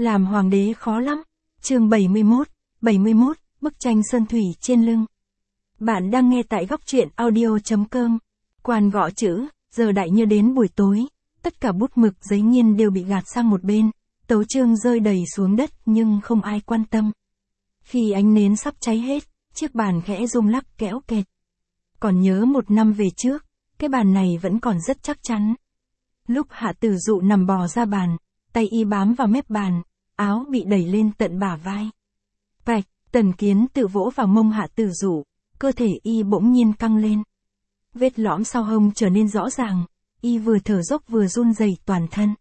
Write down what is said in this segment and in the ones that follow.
Làm hoàng đế khó lắm. Chương 71, bức tranh sơn thủy trên lưng. Bạn đang nghe tại góc truyện audio.com. Quan gõ chữ, giờ đại như đến buổi tối, tất cả bút mực giấy nghiên đều bị gạt sang một bên, tấu chương rơi đầy xuống đất nhưng không ai quan tâm. Khi ánh nến sắp cháy hết, chiếc bàn khẽ rung lắc kéo kẹt. Còn nhớ một năm về trước, cái bàn này vẫn còn rất chắc chắn. Lúc Hạ Tử Dụ nằm bò ra bàn, tay y bám vào mép bàn, áo bị đẩy lên tận bả vai. Bạch, Tần Kiến tự vỗ vào mông Hạ Tử Dụ, cơ thể y bỗng nhiên căng lên. Vết lõm sau hông trở nên rõ ràng, y vừa thở dốc vừa run rẩy toàn thân.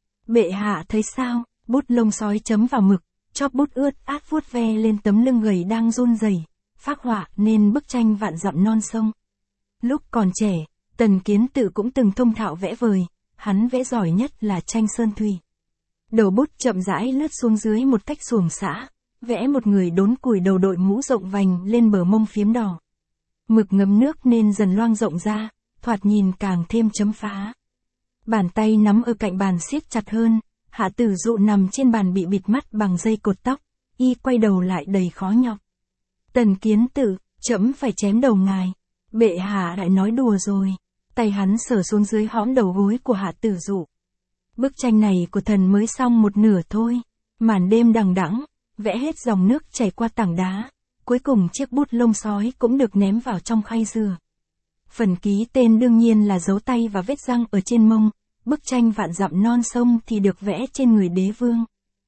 Bệ hạ thấy sao? Bút lông sói chấm vào mực, chóp bút ướt át vuốt ve lên tấm lưng gầy đang run rẩy, phác họa nên bức tranh vạn dặm non sông. Lúc còn trẻ, Tần Kiến Tự cũng từng thông thạo vẽ vời, hắn vẽ giỏi nhất là tranh sơn thủy. Đầu bút chậm rãi lướt xuống dưới một cách xuồng xã, vẽ một người đốn củi đầu đội mũ rộng vành lên bờ mông phiếm đỏ. Mực ngấm nước nên dần loang rộng ra, thoạt nhìn càng thêm chấm phá. Bàn tay nắm ở cạnh bàn siết chặt hơn, Hạ Tử Dụ nằm trên bàn bị bịt mắt bằng dây cột tóc, y quay đầu lại đầy khó nhọc. Tần Kiến Tự, trẫm phải chém đầu ngài. Bệ hạ lại nói đùa rồi. Tay hắn sờ xuống dưới hõm đầu gối của Hạ Tử Dụ. Bức tranh này của thần mới xong một nửa thôi. Màn đêm đằng đẵng, vẽ hết dòng nước chảy qua tảng đá. Cuối cùng chiếc bút lông sói cũng được ném vào trong khay dừa. Phần ký tên đương nhiên là dấu tay và vết răng ở trên mông. Bức tranh vạn dặm non sông thì được vẽ trên người đế vương.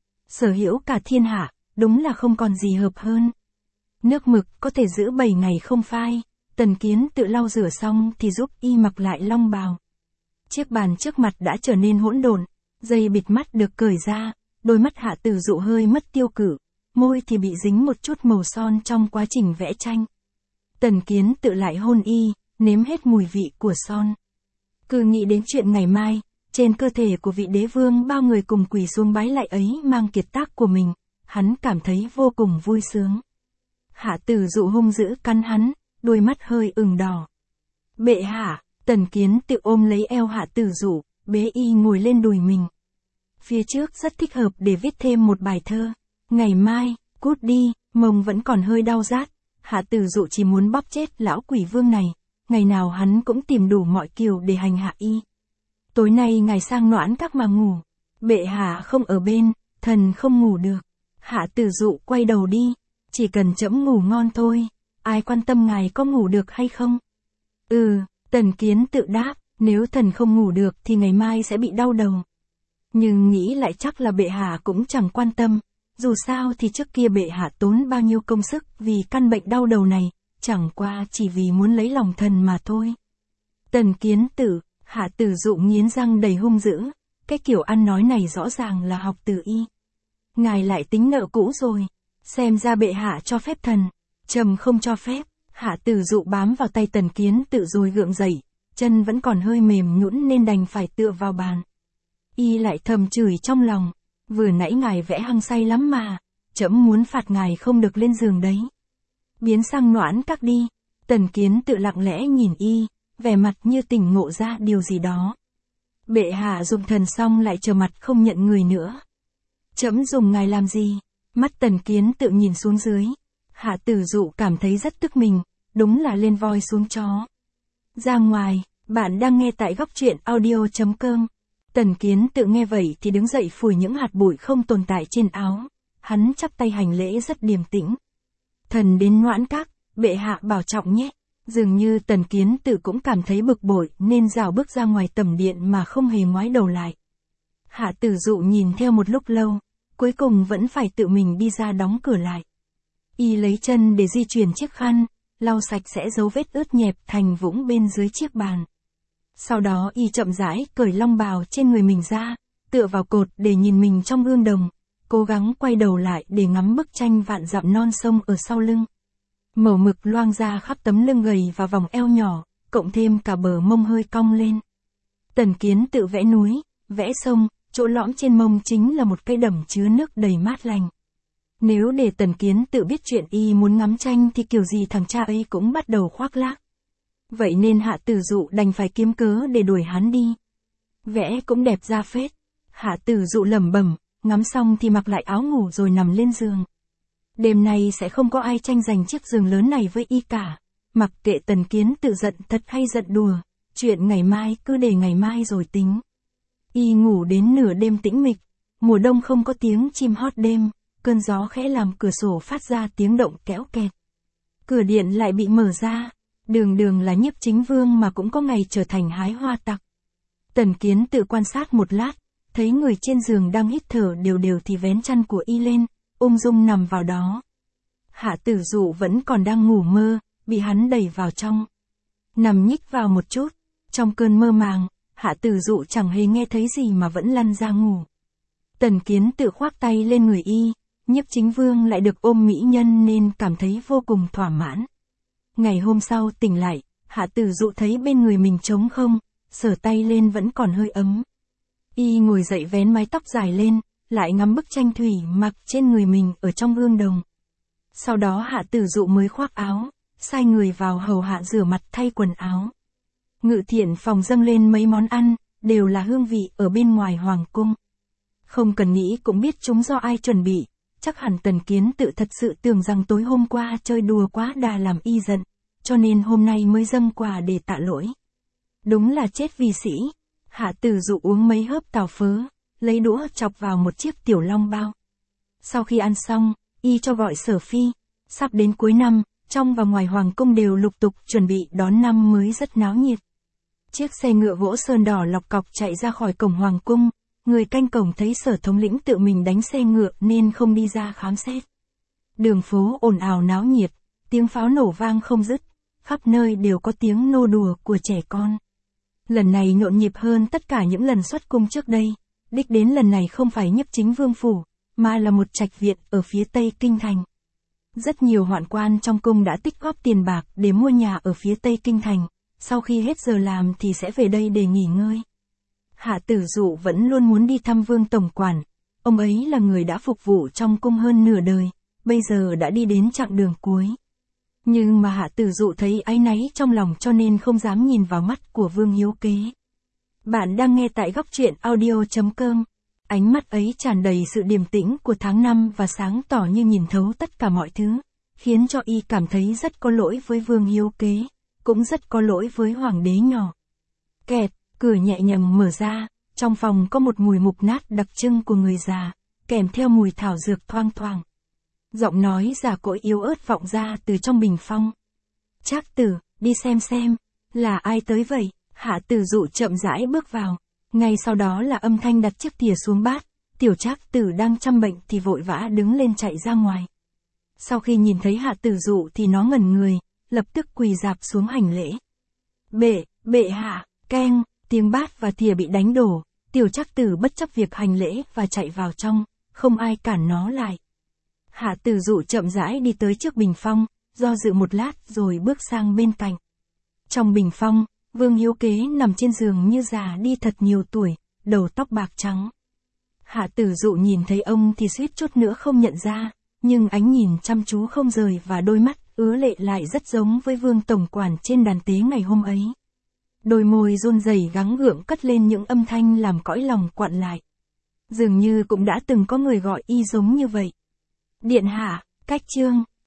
Sở hữu cả thiên hạ, đúng là không còn gì hợp hơn. Nước mực có thể giữ 7 ngày không phai. Tần Kiến Tự lau rửa xong thì giúp y mặc lại long bào. Chiếc bàn trước mặt đã trở nên hỗn độn, dây bịt mắt được cởi ra, đôi mắt Hạ Tử Dụ hơi mất tiêu cự, môi thì bị dính một chút màu son trong quá trình vẽ tranh. Tần Kiến Tự lại hôn y, nếm hết mùi vị của son. Cứ nghĩ đến chuyện ngày mai, trên cơ thể của vị đế vương bao người cùng quỳ xuống bái lạy ấy mang kiệt tác của mình, hắn cảm thấy vô cùng vui sướng. Hạ Tử Dụ hung dữ cắn hắn, đôi mắt hơi ửng đỏ. Bệ hạ, Tần Kiến Tự ôm lấy eo Hạ Tử Dụ, bế y ngồi lên đùi mình. Phía trước rất thích hợp để viết thêm một bài thơ. Ngày mai, cút đi, mông vẫn còn hơi đau rát. Hạ Tử Dụ chỉ muốn bóp chết lão quỷ vương này, ngày nào hắn cũng tìm đủ mọi kiểu để hành hạ y. Tối nay ngài sang Noãn Các mà ngủ. Bệ hạ không ở bên, thần không ngủ được. Hạ Tử Dụ quay đầu đi, chỉ cần trẫm ngủ ngon thôi. Ai quan tâm ngài có ngủ được hay không? Tần Kiến Tự đáp, nếu thần không ngủ được thì ngày mai sẽ bị đau đầu. Nhưng nghĩ lại chắc là bệ hạ cũng chẳng quan tâm, dù sao thì trước kia bệ hạ tốn bao nhiêu công sức vì căn bệnh đau đầu này, chẳng qua chỉ vì muốn lấy lòng thần mà thôi. Tần Kiến Tự, Hạ Tử Dụ nghiến răng đầy hung dữ, cái kiểu ăn nói này rõ ràng là học từ y. Ngài lại tính nợ cũ rồi, xem ra bệ hạ cho phép thần. Trầm không cho phép. Hạ Tử Dụ bám vào tay Tần Kiến Tự rồi gượng dậy, chân vẫn còn hơi mềm nhũn nên đành phải tựa vào bàn. Y lại thầm chửi trong lòng, vừa nãy ngài vẽ hăng say lắm mà, trẫm muốn phạt ngài không được lên giường đấy. Biến sang Noãn Các đi. Tần Kiến Tự lặng lẽ nhìn y, vẻ mặt như tỉnh ngộ ra điều gì đó. Bệ hạ dùng thần xong lại trở mặt không nhận người nữa. Trẫm dùng ngài làm gì? Mắt Tần Kiến Tự nhìn xuống dưới. Hạ Tử Dụ cảm thấy rất tức mình, đúng là lên voi xuống chó. Ra ngoài, bạn đang nghe tại góc truyện audio.com. Tần Kiến Tự nghe vậy thì đứng dậy phủi những hạt bụi không tồn tại trên áo. Hắn chắp tay hành lễ rất điềm tĩnh. Thần đến Noãn Các, bệ hạ bảo trọng nhé. Dường như Tần Kiến Tự cũng cảm thấy bực bội nên rảo bước ra ngoài tầm điện mà không hề ngoái đầu lại. Hạ Tử Dụ nhìn theo một lúc lâu, cuối cùng vẫn phải tự mình đi ra đóng cửa lại. Y lấy chân để di chuyển chiếc khăn, lau sạch sẽ dấu vết ướt nhẹp thành vũng bên dưới chiếc bàn. Sau đó y chậm rãi cởi long bào trên người mình ra, tựa vào cột để nhìn mình trong gương đồng, cố gắng quay đầu lại để ngắm bức tranh vạn dặm non sông ở sau lưng. Màu mực loang ra khắp tấm lưng gầy và vòng eo nhỏ, cộng thêm cả bờ mông hơi cong lên. Tần Kiến Tự vẽ núi, vẽ sông, chỗ lõm trên mông chính là một cây đầm chứa nước đầy mát lành. Nếu để Tần Kiến Tự biết chuyện y muốn ngắm tranh thì kiểu gì thằng cha ấy cũng bắt đầu khoác lác. Vậy nên Hạ Tử Dụ đành phải kiếm cớ để đuổi hắn đi. Vẽ cũng đẹp ra phết. Hạ Tử Dụ lẩm bẩm, ngắm xong thì mặc lại áo ngủ rồi nằm lên giường. Đêm nay sẽ không có ai tranh giành chiếc giường lớn này với y cả. Mặc kệ Tần Kiến tự giận thật hay giận đùa, chuyện ngày mai cứ để ngày mai rồi tính. Y ngủ đến nửa đêm tĩnh mịch, mùa đông không có tiếng chim hót đêm, cơn gió khẽ làm cửa sổ phát ra tiếng động kéo kẹt. Cửa điện lại bị mở ra, đường đường là Nhiếp Chính Vương mà cũng có ngày trở thành hái hoa tặc. Tần Kiến tự quan sát một lát, thấy người trên giường đang hít thở đều đều thì vén chăn của y lên, ung dung nằm vào đó. Hạ Tử Dụ vẫn còn đang ngủ mơ, bị hắn đẩy vào trong. Nằm nhích vào một chút, trong cơn mơ màng, Hạ Tử Dụ chẳng hề nghe thấy gì mà vẫn lăn ra ngủ. Tần Kiến tự khoác tay lên người y, Nhiếp Chính Vương lại được ôm mỹ nhân nên cảm thấy vô cùng thỏa mãn. Ngày hôm sau tỉnh lại, Hạ Tử Dụ thấy bên người mình trống không, sờ tay lên vẫn còn hơi ấm. Y ngồi dậy vén mái tóc dài lên, lại ngắm bức tranh thủy mặc trên người mình ở trong gương đồng. Sau đó Hạ Tử Dụ mới khoác áo, sai người vào hầu hạ rửa mặt thay quần áo. Ngự thiện phòng dâng lên mấy món ăn, đều là hương vị ở bên ngoài hoàng cung. Không cần nghĩ cũng biết chúng do ai chuẩn bị, chắc hẳn Tần Kiến tự thật sự tưởng rằng tối hôm qua chơi đùa quá đà làm y giận, cho nên hôm nay mới dâng quà để tạ lỗi. Đúng là chết vì sĩ. Hạ Tử Dụ uống mấy hớp tàu phớ, lấy đũa chọc vào một chiếc tiểu long bao. Sau khi ăn xong, y cho gọi Sở Phi. Sắp đến cuối năm, trong và ngoài hoàng cung đều lục tục chuẩn bị đón năm mới rất náo nhiệt. Chiếc xe ngựa gỗ sơn đỏ lọc cọc chạy ra khỏi cổng hoàng cung, người canh cổng thấy Sở thống lĩnh tự mình đánh xe ngựa nên không đi ra khám xét. Đường phố ồn ào náo nhiệt, tiếng pháo nổ vang không dứt, khắp nơi đều có tiếng nô đùa của trẻ con. Lần này nhộn nhịp hơn tất cả những lần xuất cung trước đây, đích đến lần này không phải Nhiếp Chính Vương phủ, mà là một trạch viện ở phía tây kinh thành. Rất nhiều hoạn quan trong cung đã tích góp tiền bạc để mua nhà ở phía tây kinh thành, sau khi hết giờ làm thì sẽ về đây để nghỉ ngơi. Hạ Tử Dụ vẫn luôn muốn đi thăm Vương tổng quản, ông ấy là người đã phục vụ trong cung hơn nửa đời, bây giờ đã đi đến chặng đường cuối. Nhưng mà Hạ Tử Dụ thấy áy náy trong lòng cho nên không dám nhìn vào mắt của Vương Hiếu Kế. Bạn đang nghe tại góc truyện audio.com. Ánh mắt ấy tràn đầy sự điềm tĩnh của tháng năm và sáng tỏ như nhìn thấu tất cả mọi thứ, khiến cho y cảm thấy rất có lỗi với Vương Hiếu Kế, cũng rất có lỗi với hoàng đế nhỏ. Kẹt, cửa nhẹ nhàng mở ra, trong phòng có một mùi mục nát đặc trưng của người già, kèm theo mùi thảo dược thoang thoảng. Giọng nói già cỗi yếu ớt vọng ra từ trong bình phong. Trác Tử, đi xem, là ai tới vậy? Hạ Tử Dụ chậm rãi bước vào, ngay sau đó là âm thanh đặt chiếc thìa xuống bát, tiểu Trác Tử đang chăm bệnh thì vội vã đứng lên chạy ra ngoài. Sau khi nhìn thấy Hạ Tử Dụ thì nó ngẩn người, lập tức quỳ rạp xuống hành lễ. Bệ hạ, keng, tiếng bát và thìa bị đánh đổ, tiểu Trác Tử bất chấp việc hành lễ và chạy vào trong, không ai cản nó lại. Hạ Tử Dụ chậm rãi đi tới trước bình phong, do dự một lát rồi bước sang bên cạnh. Trong bình phong, Vương Hiếu Kế nằm trên giường như già đi thật nhiều tuổi, đầu tóc bạc trắng. Hạ Tử Dụ nhìn thấy ông thì suýt chút nữa không nhận ra, nhưng ánh nhìn chăm chú không rời và đôi mắt ứa lệ lại rất giống với Vương tổng quản trên đàn tế ngày hôm ấy. Đôi môi run rẩy gắng gượng cất lên những âm thanh làm cõi lòng quặn lại. Dường như cũng đã từng có người gọi y giống như vậy. Điện hạ, cách chương.